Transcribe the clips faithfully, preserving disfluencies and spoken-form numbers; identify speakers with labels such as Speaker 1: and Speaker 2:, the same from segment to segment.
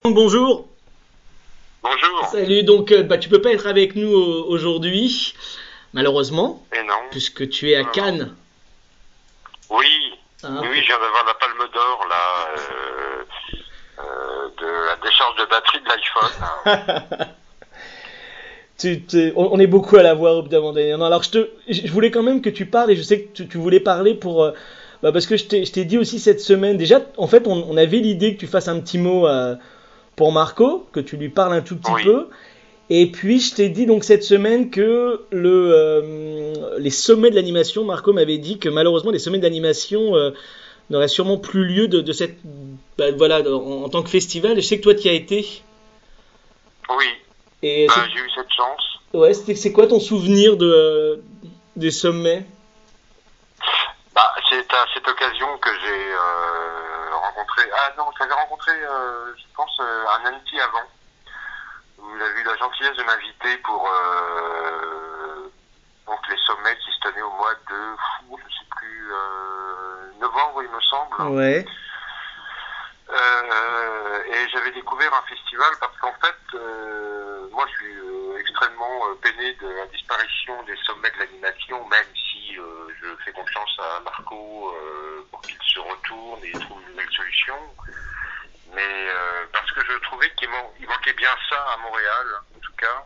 Speaker 1: Bonjour.
Speaker 2: Bonjour.
Speaker 1: Salut, donc euh, bah, tu peux pas être avec nous euh, aujourd'hui, malheureusement,
Speaker 2: Et non.
Speaker 1: puisque tu es à
Speaker 2: Non, non.
Speaker 1: Cannes.
Speaker 2: Oui.
Speaker 1: Hein,
Speaker 2: Oui, oui,
Speaker 1: pour-
Speaker 2: je viens d'avoir la palme d'or, là, euh, euh, de la décharge de batterie de l'iPhone.
Speaker 1: Tu- tu- on, on est beaucoup à la voir au bout d'un moment donné. Non, alors je, te, je je voulais quand même que tu parles, et je sais que tu, tu voulais parler pour... euh, bah, parce que je t'ai je t'ai dit aussi cette semaine, déjà, en fait, on, on avait l'idée que tu fasses un petit mot euh, pour Marco, que tu lui parles un tout petit
Speaker 2: Oui.
Speaker 1: peu. Et puis je t'ai dit donc cette semaine que le, euh, les sommets de l'animation, Marco m'avait dit que malheureusement les sommets d'animation euh, n'auraient sûrement plus lieu de, de cette, bah, voilà, de- en, en tant que festival. Et je sais que toi tu y as été.
Speaker 2: Oui.
Speaker 1: Et c'est,
Speaker 2: Ben, j'ai eu cette chance.
Speaker 1: ouais, c'était- c'est quoi ton souvenir de, euh, des sommets?
Speaker 2: Bah, c'est à cette occasion que j'ai euh, rencontré... Ah non, j'avais rencontré, euh, je pense, euh, un Annecy avant. Vous avez eu la gentillesse de m'inviter pour euh, donc les sommets qui se tenaient au mois de... fou, je sais plus... Euh, novembre, il me semble.
Speaker 1: Ouais.
Speaker 2: Euh, et j'avais découvert un festival parce qu'en fait, euh, moi je suis euh, extrêmement euh, peiné de la disparition des sommets de l'animation, même si euh, je fais confiance à Marco euh, pour qu'il se retourne et trouve une nouvelle solution. Mais euh, parce que je trouvais qu'il man- il manquait bien ça à Montréal, en tout cas.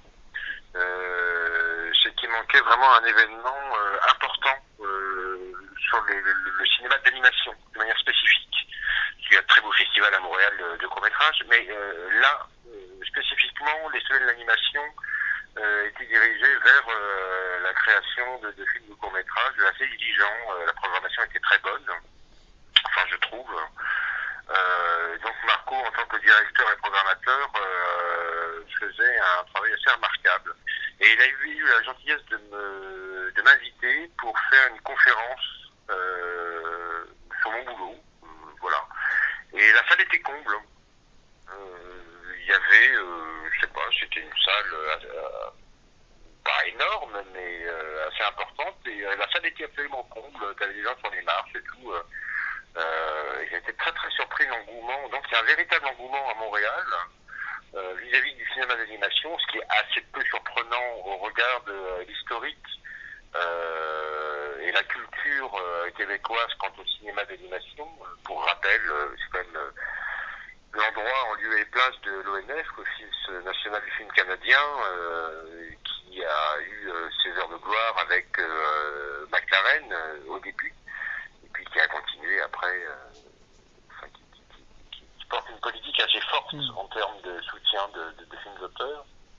Speaker 2: Euh, c'est qu'il manquait vraiment un événement euh, important euh, sur les- le, le cinéma d'animation, de manière spécifique. Il y a de très beaux festivals à Montréal de, de court-métrage, mais euh, là, euh, spécifiquement, les semaines de l'animation euh, étaient dirigées vers euh, la création de, de films de court-métrage assez exigeants. Euh, la programmation était très bonne, enfin je trouve. Euh, donc Marco, en tant que directeur et programmateur, euh, faisait un travail assez remarquable. Et il a eu la gentillesse de me de m'inviter pour faire une conférence euh, sur mon boulot. Euh, voilà. Et la salle était comble. Euh, Il y avait, euh, je sais pas, c'était une salle euh, euh, pas énorme, mais euh, assez importante. Et euh, la salle était absolument comble. T'avais des gens sur les marches et tout. Euh, euh, j'ai été très très surpris de l'engouement. Donc il y a un véritable engouement à Montréal euh, vis-à-vis du cinéma d'animation, ce qui est assez peu surprenant au regard de euh, l'historique euh, et la culture euh, québécoise quant au cinéma d'animation. Pour rappel, euh, c'est quand même euh, l'endroit en lieu et place de l'O N F, l'Office national du film canadien, euh, qui a eu euh, ses heures de gloire avec euh, McLaren euh, au début, et puis qui a continué après, euh, enfin, qui, qui, qui, qui porte une politique assez forte
Speaker 1: Hmm.
Speaker 2: en termes de soutien de, de, de films d'auteur.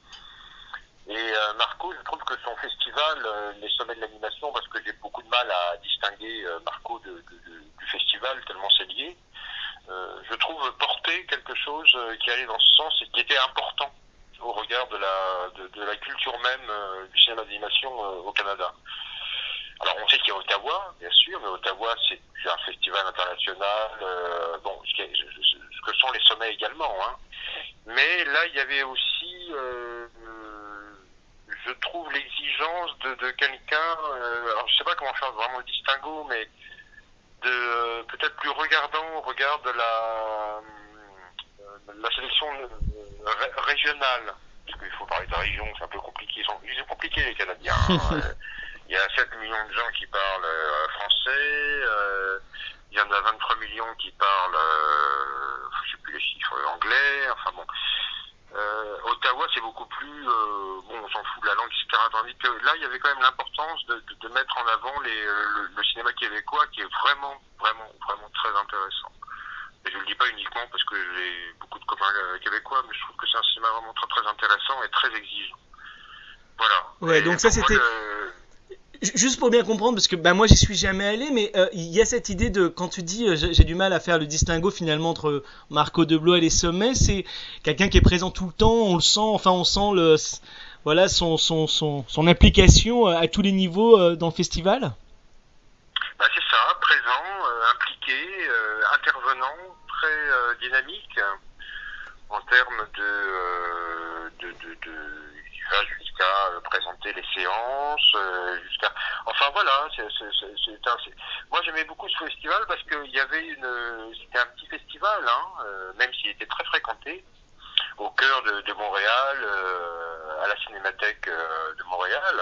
Speaker 2: Et euh, Marco, je trouve que son festival, euh, les sommets de l'animation, parce que j'ai beaucoup de mal à distinguer euh, Marco de, de, de, du festival, tellement c'est lié, euh, je trouve porter quelque chose euh, qui allait dans ce sens et qui était important au regard de la, de, de la culture même euh, du cinéma d'animation euh, au Canada. Alors on sait qu'il y a Ottawa, bien sûr, mais Ottawa c'est un festival international, euh, bon, ce, qui est- ce que sont les sommets également, hein. Mais là il y avait aussi, euh, euh, je trouve l'exigence de, de quelqu'un, euh, alors je sais pas comment faire vraiment le distinguo, mais de euh, peut-être plus regardant au regard de la, euh, la sélection euh, ré- régionale. Parce qu'il faut parler de la région, c'est un peu compliqué. Ils sont, ils sont compliqués les Canadiens. Hein. Euh, Il y a sept millions de gens qui parlent euh, français. Euh, il y en a vingt-trois millions qui parlent, euh, je sais plus les chiffres, anglais. Enfin bon. Euh, Ottawa, c'est beaucoup plus, euh, bon, on s'en fout de la langue, et cetera. Tandis que là, il y avait quand même l'importance de, de, de mettre en avant les, euh, le, le cinéma québécois, qui est vraiment, vraiment, vraiment très intéressant. Et je le dis pas uniquement parce que j'ai beaucoup de copains euh, québécois, mais je trouve que c'est un cinéma vraiment très, très intéressant et très exigeant. Voilà.
Speaker 1: Ouais,
Speaker 2: Et
Speaker 1: donc ça
Speaker 2: pour moi,
Speaker 1: c'était
Speaker 2: le...
Speaker 1: juste pour bien comprendre, parce que bah, moi j'y suis jamais allé, mais euh, il y a cette idée de, quand tu dis euh, j'ai j'ai du mal à faire le distinguo finalement entre Marco de Blois et les sommets, c'est quelqu'un qui est présent tout le temps, on le sent, enfin on sent le, voilà, son, son, son, son implication euh, à tous les niveaux euh, dans le festival.
Speaker 2: Bah, c'est ça, présent, euh, impliqué, euh, intervenant, très euh, dynamique en termes de, euh, de, de, de qui va jusqu'à euh, présenter les séances, euh, jusqu'à, enfin voilà, c'est, c'est, c'est, c'est un- c'est- moi j'aimais beaucoup ce festival parce qu'il y avait une, c'était un petit festival, hein, euh, même s'il était très fréquenté, cœur de, de Montréal, euh, à la Cinémathèque euh, de Montréal,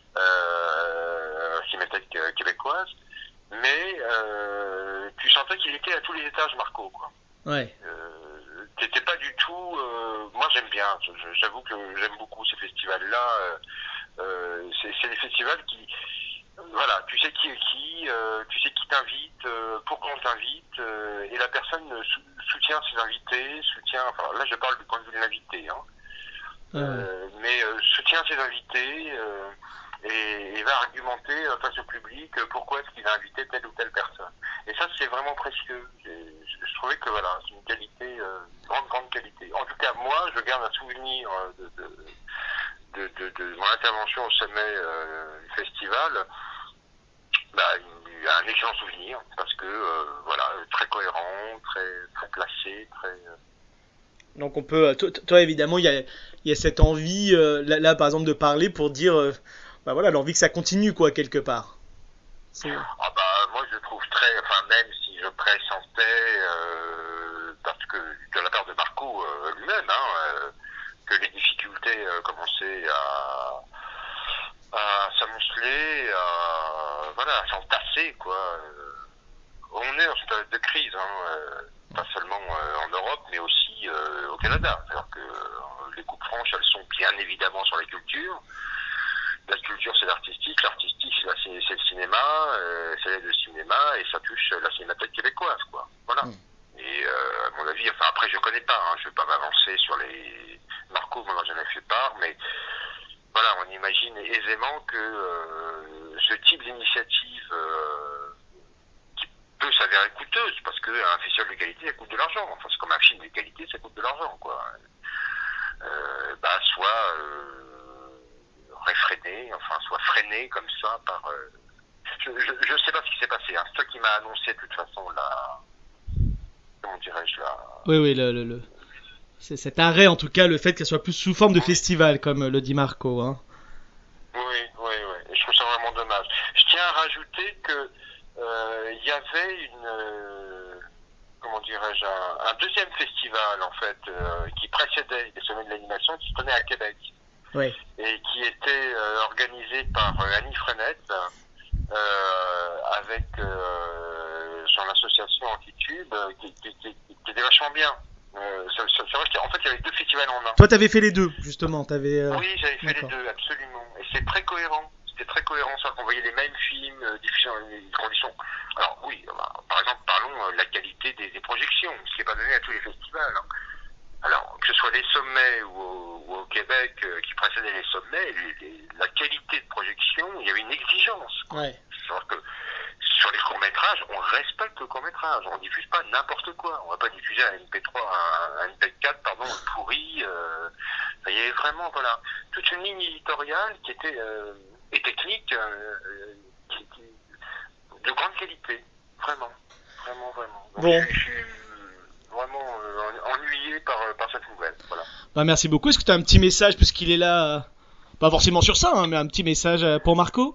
Speaker 2: euh, Cinémathèque euh, québécoise, mais euh, tu sentais qu'il était à tous les étages, Marco, quoi.
Speaker 1: Ouais.
Speaker 2: Euh, t'étais pas du tout. Euh, moi, j'aime bien. J'avoue que j'aime beaucoup ces festivals-là. Euh, euh, c'est, c'est des festivals qui, voilà, tu sais qui est qui, euh, tu sais qui t'invite, euh, pourquoi on t'invite, euh, et la personne sou- soutient ses invités, soutient. Enfin, là, je parle du point de vue de l'invité, hein.
Speaker 1: Ah ouais.
Speaker 2: Euh, mais euh, soutient ses invités. Euh, Et, et va argumenter euh, face au public euh, pourquoi est-ce qu'il a invité telle ou telle personne. Et ça, c'est vraiment précieux. Je, je trouvais que voilà, c'est une qualité, euh, grande, grande qualité. En tout cas, moi, je garde un souvenir euh, de, de, de, de, de mon intervention au sommet euh, du festival. Bah, une, un excellent souvenir, parce que, euh, voilà, très cohérent, très, très placé, très... Euh...
Speaker 1: Donc on peut, toi, toi évidemment, il y a, il y a cette envie, euh, là, là, par exemple, de parler pour dire, euh, bah voilà, l'envie que ça continue, quoi, quelque part. C'est...
Speaker 2: Ah bah moi je trouve très, enfin même si je pressentais, euh, parce que de la part de Marco euh, lui-même, hein, euh, que les difficultés euh, commençaient à, à s'amonceler, à voilà, à s'entasser, quoi. Euh, on est dans cette période de crise, hein, euh, pas seulement euh, en Europe, mais aussi euh, au Canada. Alors que euh, les coupes franches, elles sont bien évidemment sur la culture. La culture, c'est l'artistique, l'artistique, c'est, la, c'est, c'est le cinéma, euh, c'est l'aide de cinéma, et ça touche la cinémathèque québécoise, quoi. Voilà. Mm. Et euh, à mon avis, enfin après, je connais pas, hein, je vais pas m'avancer sur les... Marco m'en a jamais fait part, mais voilà, on imagine aisément que euh, ce type d'initiative euh, qui peut s'avérer coûteuse, parce qu'un festival de qualité, ça coûte de l'argent. Enfin, c'est comme un film de qualité, ça coûte de l'argent, quoi. Euh, bah, soit... Euh, réfréné, enfin soit freiné comme ça par. Euh, je, je je sais pas ce qui s'est passé. Hein. C'est toi qui m'a annoncé de toute façon la. Comment dirais-je la.
Speaker 1: Oui oui le, le, le... c'est cet arrêt en tout cas, le fait qu'elle soit plus sous forme de festival comme le dit Marco. Hein.
Speaker 2: Oui oui oui. Et je trouve ça vraiment dommage. Je tiens à rajouter que il euh, y avait une. Euh, comment dirais-je un, un deuxième festival en fait euh, qui précédait les sommets de l'animation qui se tenait à Québec.
Speaker 1: Oui.
Speaker 2: Et qui était euh, organisé par euh, Annie Frenette euh, avec euh, son association Antitube euh, qui, qui, qui, qui était vachement bien. Euh, c'est, c'est vrai qu'en fait il y avait deux festivals en un.
Speaker 1: Toi t'avais fait les deux justement, t'avais. Euh...
Speaker 2: Oui, j'avais fait
Speaker 1: D'accord.
Speaker 2: les deux, absolument. Et c'est très cohérent. C'était très cohérent, ça qu'on voyait les mêmes films euh, diffusés dans les conditions. Alors oui, bah, par exemple parlons de la qualité des, des projections, ce qui n'est pas donné à tous les festivals. Hein. Alors, que ce soit les sommets ou au, ou au Québec euh, qui précédaient les sommets, les, les, la qualité de projection, il y avait une exigence.
Speaker 1: Ouais.
Speaker 2: C'est-à-dire que sur les courts-métrages, on respecte le court-métrage. On ne diffuse pas n'importe quoi. On ne va pas diffuser un M P trois, un, un M P quatre, pardon, pourri. Euh, il y avait vraiment, voilà, toute une ligne éditoriale qui était, euh, et technique, euh, qui était de grande qualité. Vraiment. Vraiment, vraiment. Donc,
Speaker 1: bon.
Speaker 2: je, je suis vraiment euh, ennuyé par, par cette nouvelle. Voilà.
Speaker 1: Bah, merci beaucoup. Est-ce que tu as un petit message, puisqu'il est là, euh, pas forcément sur ça, hein, mais un petit message pour Marco?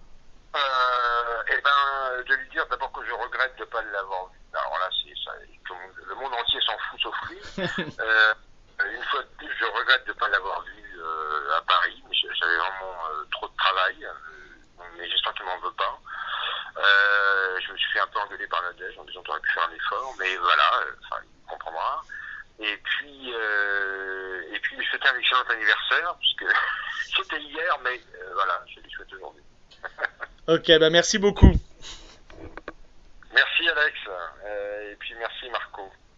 Speaker 2: euh, Eh ben, de lui dire d'abord que je regrette de ne pas l'avoir vu. Alors là, c'est ça, tout le, monde, le monde entier s'en fout sauf lui. euh, une fois de plus, je regrette de ne pas l'avoir vu euh, à Paris, mais j'avais vraiment euh, trop de travail, euh, mais j'espère qu'il ne m'en veut pas. Euh, je me suis fait un peu engueuler par Nadège en disant que j'aurais pu faire un effort, mais voilà, enfin, euh, il comprendra. Et puis, euh, et puis, je souhaitais un excellent anniversaire, puisque c'était hier, mais euh, voilà, je lui souhaite aujourd'hui.
Speaker 1: Ok, bah merci beaucoup.
Speaker 2: Merci Alex, euh, et puis merci Marco.